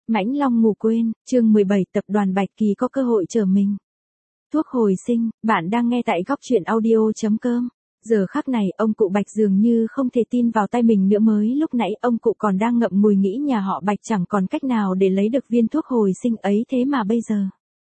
Mãnh Long ngủ quên, chương 17 tập đoàn Bạch Kỳ có cơ hội trở mình. Thuốc hồi sinh, bạn đang nghe tại góc truyện audio.com. Giờ khắc này, ông cụ Bạch dường như không thể tin vào tay mình nữa, mới lúc nãy ông cụ còn đang ngậm ngùi nghĩ nhà họ Bạch chẳng còn cách nào để lấy được viên thuốc hồi sinh ấy, thế mà bây giờ.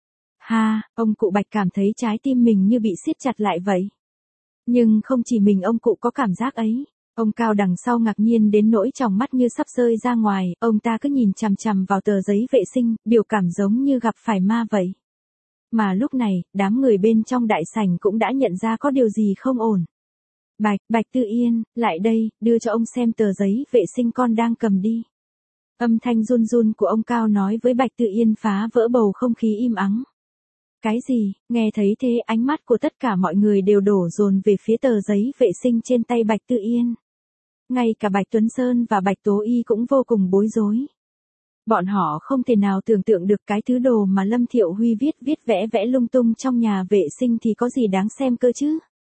Ha, ông cụ Bạch cảm thấy trái tim mình như bị siết chặt lại vậy. Nhưng không chỉ mình ông cụ có cảm giác ấy. Ông Cao đằng sau ngạc nhiên đến nỗi tròng mắt như sắp rơi ra ngoài, ông ta cứ nhìn chằm chằm vào tờ giấy vệ sinh, biểu cảm giống như gặp phải ma vậy. Mà lúc này, đám người bên trong đại sảnh cũng đã nhận ra có điều gì không ổn. Bạch Tư Yên, lại đây, đưa cho ông xem tờ giấy vệ sinh con đang cầm đi. Âm thanh run run của ông Cao nói với Bạch Tư Yên phá vỡ bầu không khí im ắng. Cái gì? Nghe thấy thế, ánh mắt của tất cả mọi người đều đổ dồn về phía tờ giấy vệ sinh trên tay Bạch Tư Yên. Ngay cả Bạch Tuấn Sơn và Bạch Tố Y cũng vô cùng bối rối. Bọn họ không thể nào tưởng tượng được cái thứ đồ mà Lâm Thiệu Huy viết vẽ lung tung trong nhà vệ sinh thì có gì đáng xem cơ chứ.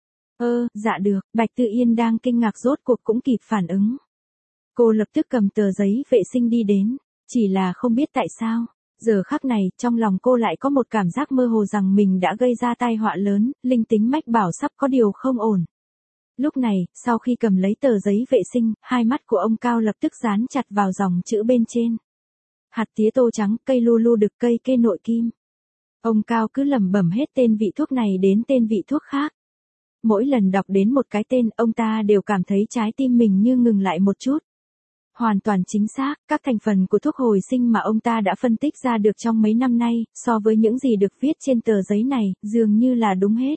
Dạ được, Bạch Tư Yên đang kinh ngạc rốt cuộc cũng kịp phản ứng. Cô lập tức cầm tờ giấy vệ sinh đi đến, chỉ là không biết tại sao. Giờ khắc này, trong lòng cô lại có một cảm giác mơ hồ rằng mình đã gây ra tai họa lớn, linh tính mách bảo sắp có điều không ổn. Lúc này, sau khi cầm lấy tờ giấy vệ sinh, hai mắt của ông Cao lập tức dán chặt vào dòng chữ bên trên. Hạt tía tô trắng, cây lu đực, cây kê nội kim. Ông Cao cứ lẩm bẩm hết tên vị thuốc này đến tên vị thuốc khác. Mỗi lần đọc đến một cái tên, ông ta đều cảm thấy trái tim mình như ngừng lại một chút. Hoàn toàn chính xác, các thành phần của thuốc hồi sinh mà ông ta đã phân tích ra được trong mấy năm nay, so với những gì được viết trên tờ giấy này, dường như là đúng hết.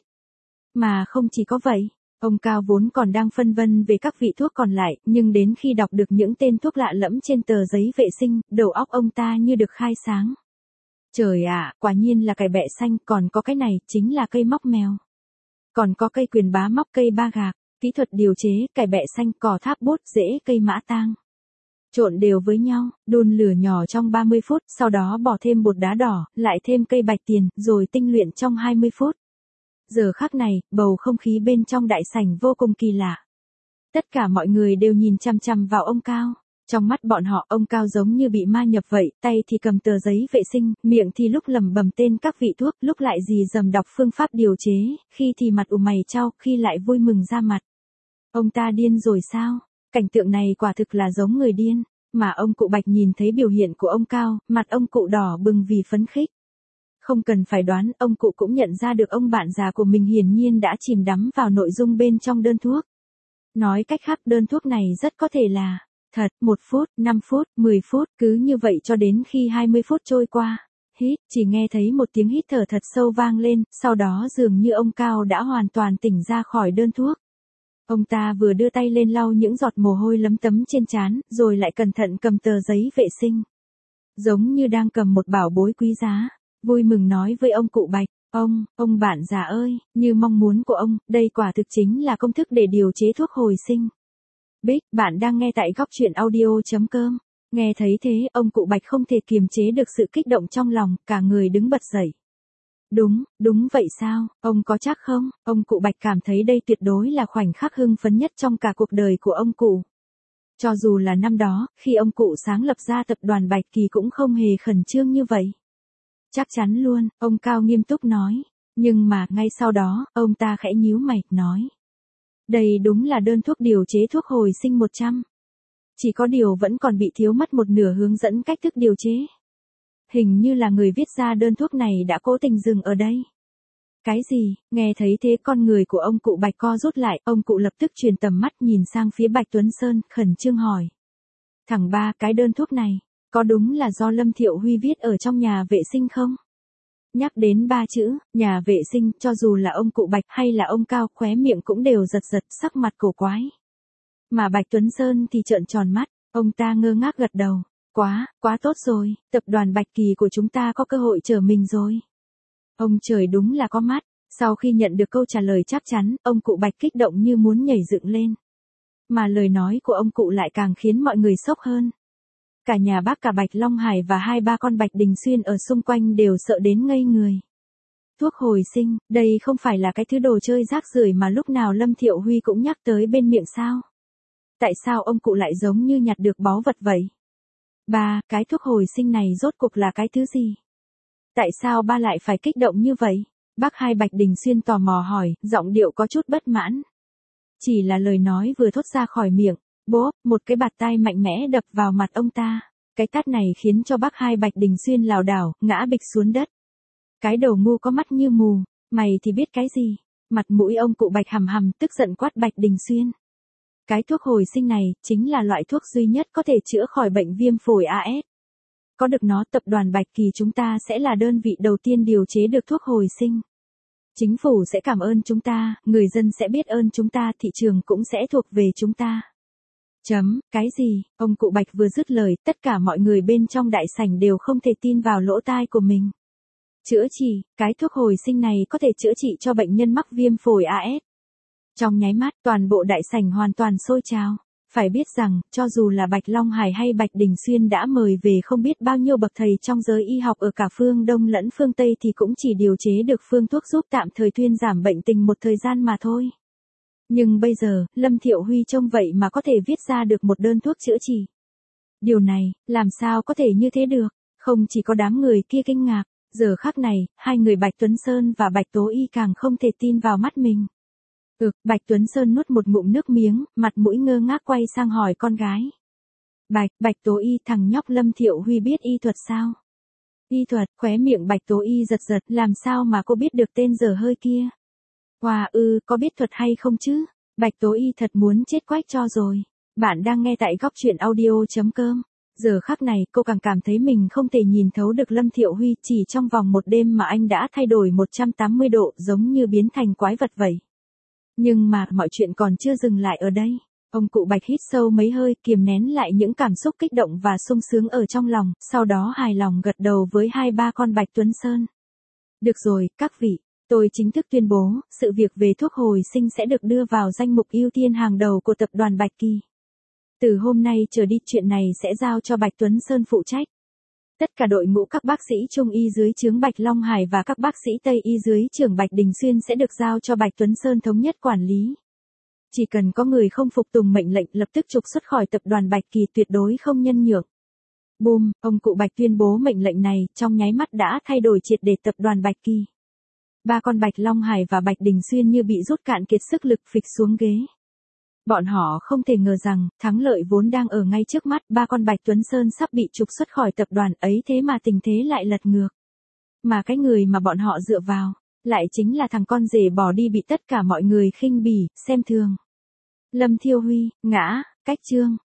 Mà không chỉ có vậy, ông Cao vốn còn đang phân vân về các vị thuốc còn lại, nhưng đến khi đọc được những tên thuốc lạ lẫm trên tờ giấy vệ sinh, đầu óc ông ta như được khai sáng. Trời ạ, quả nhiên là cải bẹ xanh, còn có cái này, chính là cây móc mèo. Còn có cây quyền bá móc, cây ba gạc, kỹ thuật điều chế, cải bẹ xanh, cỏ tháp bút, rễ cây mã tang. Trộn đều với nhau, đun lửa nhỏ trong 30 phút, sau đó bỏ thêm bột đá đỏ, lại thêm cây bạch tiền, rồi tinh luyện trong 20 phút. Giờ khắc này, bầu không khí bên trong đại sảnh vô cùng kỳ lạ. Tất cả mọi người đều nhìn chằm chằm vào ông Cao. Trong mắt bọn họ, ông Cao giống như bị ma nhập vậy, tay thì cầm tờ giấy vệ sinh, miệng thì lúc lẩm bẩm tên các vị thuốc, lúc lại rì rầm đọc phương pháp điều chế, khi thì mặt ủ mày chau, khi lại vui mừng ra mặt. Ông ta điên rồi sao? Cảnh tượng này quả thực là giống người điên, mà ông cụ Bạch nhìn thấy biểu hiện của ông Cao, mặt ông cụ đỏ bừng vì phấn khích. Không cần phải đoán, ông cụ cũng nhận ra được ông bạn già của mình hiển nhiên đã chìm đắm vào nội dung bên trong đơn thuốc. Nói cách khác, đơn thuốc này rất có thể là thật. 1 phút, 5 phút, 10 phút, cứ như vậy cho đến khi 20 phút trôi qua. Hít, chỉ nghe thấy một tiếng hít thở thật sâu vang lên, sau đó dường như ông Cao đã hoàn toàn tỉnh ra khỏi đơn thuốc. Ông ta vừa đưa tay lên lau những giọt mồ hôi lấm tấm trên trán, rồi lại cẩn thận cầm tờ giấy vệ sinh. Giống như đang cầm một bảo bối quý giá, vui mừng nói với ông cụ Bạch, ông bạn già ơi, như mong muốn của ông, đây quả thực chính là công thức để điều chế thuốc hồi sinh. Bạn đang nghe tại góc truyện audio.com. Nghe thấy thế, ông cụ Bạch không thể kiềm chế được sự kích động trong lòng, cả người đứng bật dậy. Đúng vậy sao, ông có chắc không? Ông cụ Bạch cảm thấy đây tuyệt đối là khoảnh khắc hưng phấn nhất trong cả cuộc đời của ông cụ. Cho dù là năm đó, khi ông cụ sáng lập ra tập đoàn Bạch Kỳ cũng không hề khẩn trương như vậy. Chắc chắn luôn, ông Cao nghiêm túc nói. Nhưng mà, ngay sau đó, ông ta khẽ nhíu mày, nói. Đây đúng là đơn thuốc điều chế thuốc hồi sinh 100. Chỉ có điều vẫn còn bị thiếu mất một nửa hướng dẫn cách thức điều chế. Hình như là người viết ra đơn thuốc này đã cố tình dừng ở đây. Cái gì? Nghe thấy thế con người của ông cụ Bạch co rút lại, ông cụ lập tức chuyển tầm mắt nhìn sang phía Bạch Tuấn Sơn, khẩn trương hỏi. Thằng ba, cái đơn thuốc này, có đúng là do Lâm Thiệu Huy viết ở trong nhà vệ sinh không? Nhắc đến 3 chữ, nhà vệ sinh, cho dù là ông cụ Bạch hay là ông Cao, khóe miệng cũng đều giật, sắc mặt cổ quái. Mà Bạch Tuấn Sơn thì trợn tròn mắt, ông ta ngơ ngác gật đầu. Quá tốt rồi, tập đoàn Bạch Kỳ của chúng ta có cơ hội trở mình rồi. Ông trời đúng là có mắt, sau khi nhận được câu trả lời chắc chắn, ông cụ Bạch kích động như muốn nhảy dựng lên. Mà lời nói của ông cụ lại càng khiến mọi người sốc hơn. Cả nhà bác cả Bạch Long Hải và 2-3 con Bạch Đình Xuyên ở xung quanh đều sợ đến ngây người. Thuốc hồi sinh, đây không phải là cái thứ đồ chơi rác rưởi mà lúc nào Lâm Thiệu Huy cũng nhắc tới bên miệng sao? Tại sao ông cụ lại giống như nhặt được báu vật vậy? Ba, cái thuốc hồi sinh này rốt cuộc là cái thứ gì? Tại sao ba lại phải kích động như vậy? Bác Hai Bạch Đình Xuyên tò mò hỏi, giọng điệu có chút bất mãn. Chỉ là lời nói vừa thốt ra khỏi miệng, bố, một cái bạt tai mạnh mẽ đập vào mặt ông ta. Cái tát này khiến cho bác Hai Bạch Đình Xuyên lảo đảo, ngã bịch xuống đất. Cái đầu ngu có mắt như mù, mày thì biết cái gì? Mặt mũi ông cụ Bạch hầm hầm tức giận quát Bạch Đình Xuyên. Cái thuốc hồi sinh này chính là loại thuốc duy nhất có thể chữa khỏi bệnh viêm phổi AS. Có được nó, tập đoàn Bạch Kỳ chúng ta sẽ là đơn vị đầu tiên điều chế được thuốc hồi sinh. Chính phủ sẽ cảm ơn chúng ta, người dân sẽ biết ơn chúng ta, thị trường cũng sẽ thuộc về chúng ta. Cái gì? Ông cụ Bạch vừa dứt lời, tất cả mọi người bên trong đại sảnh đều không thể tin vào lỗ tai của mình. Chữa trị, cái thuốc hồi sinh này có thể chữa trị cho bệnh nhân mắc viêm phổi AS. Trong nháy mắt, toàn bộ đại sảnh hoàn toàn sôi trào. Phải biết rằng, cho dù là Bạch Long Hải hay Bạch Đình Xuyên đã mời về không biết bao nhiêu bậc thầy trong giới y học ở cả phương Đông lẫn phương Tây thì cũng chỉ điều chế được phương thuốc giúp tạm thời thuyên giảm bệnh tình một thời gian mà thôi. Nhưng bây giờ, Lâm Thiệu Huy trông vậy mà có thể viết ra được một đơn thuốc chữa trị. Điều này, làm sao có thể như thế được? Không chỉ có đám người kia kinh ngạc, giờ khắc này, hai người Bạch Tuấn Sơn và Bạch Tố Y càng không thể tin vào mắt mình. Bạch Tuấn Sơn nuốt một ngụm nước miếng, mặt mũi ngơ ngác quay sang hỏi con gái. Bạch Tố Y, thằng nhóc Lâm Thiệu Huy biết y thuật sao? Y thuật, khóe miệng Bạch Tố Y giật giật, làm sao mà cô biết được tên dở hơi kia? Có biết thuật hay không chứ? Bạch Tố Y thật muốn chết quách cho rồi. Bạn đang nghe tại góc truyện audio.com. Giờ khắc này cô càng cảm thấy mình không thể nhìn thấu được Lâm Thiệu Huy, chỉ trong vòng một đêm mà anh đã thay đổi 180 độ, giống như biến thành quái vật vậy. Nhưng mà mọi chuyện còn chưa dừng lại ở đây. Ông cụ Bạch hít sâu mấy hơi, kiềm nén lại những cảm xúc kích động và sung sướng ở trong lòng, sau đó hài lòng gật đầu với hai ba con Bạch Tuấn Sơn. Được rồi, các vị, tôi chính thức tuyên bố, sự việc về thuốc hồi sinh sẽ được đưa vào danh mục ưu tiên hàng đầu của tập đoàn Bạch Kỳ. Từ hôm nay trở đi, chuyện này sẽ giao cho Bạch Tuấn Sơn phụ trách. Tất cả đội ngũ các bác sĩ Trung y dưới trướng Bạch Long Hải và các bác sĩ Tây y dưới trưởng Bạch Đình Xuyên sẽ được giao cho Bạch Tuấn Sơn thống nhất quản lý. Chỉ cần có người không phục tùng mệnh lệnh lập tức trục xuất khỏi tập đoàn Bạch Kỳ, tuyệt đối không nhân nhượng. Boom, ông cụ Bạch tuyên bố mệnh lệnh này, trong nháy mắt đã thay đổi triệt để tập đoàn Bạch Kỳ. Ba con Bạch Long Hải và Bạch Đình Xuyên như bị rút cạn kiệt sức lực phịch xuống ghế. Bọn họ không thể ngờ rằng, thắng lợi vốn đang ở ngay trước mắt, ba con Bạch Tuấn Sơn sắp bị trục xuất khỏi tập đoàn ấy, thế mà tình thế lại lật ngược. Mà cái người mà bọn họ dựa vào, lại chính là thằng con rể bỏ đi bị tất cả mọi người khinh bỉ, xem thường. Lâm Thiệu Huy, ngã, cách chương.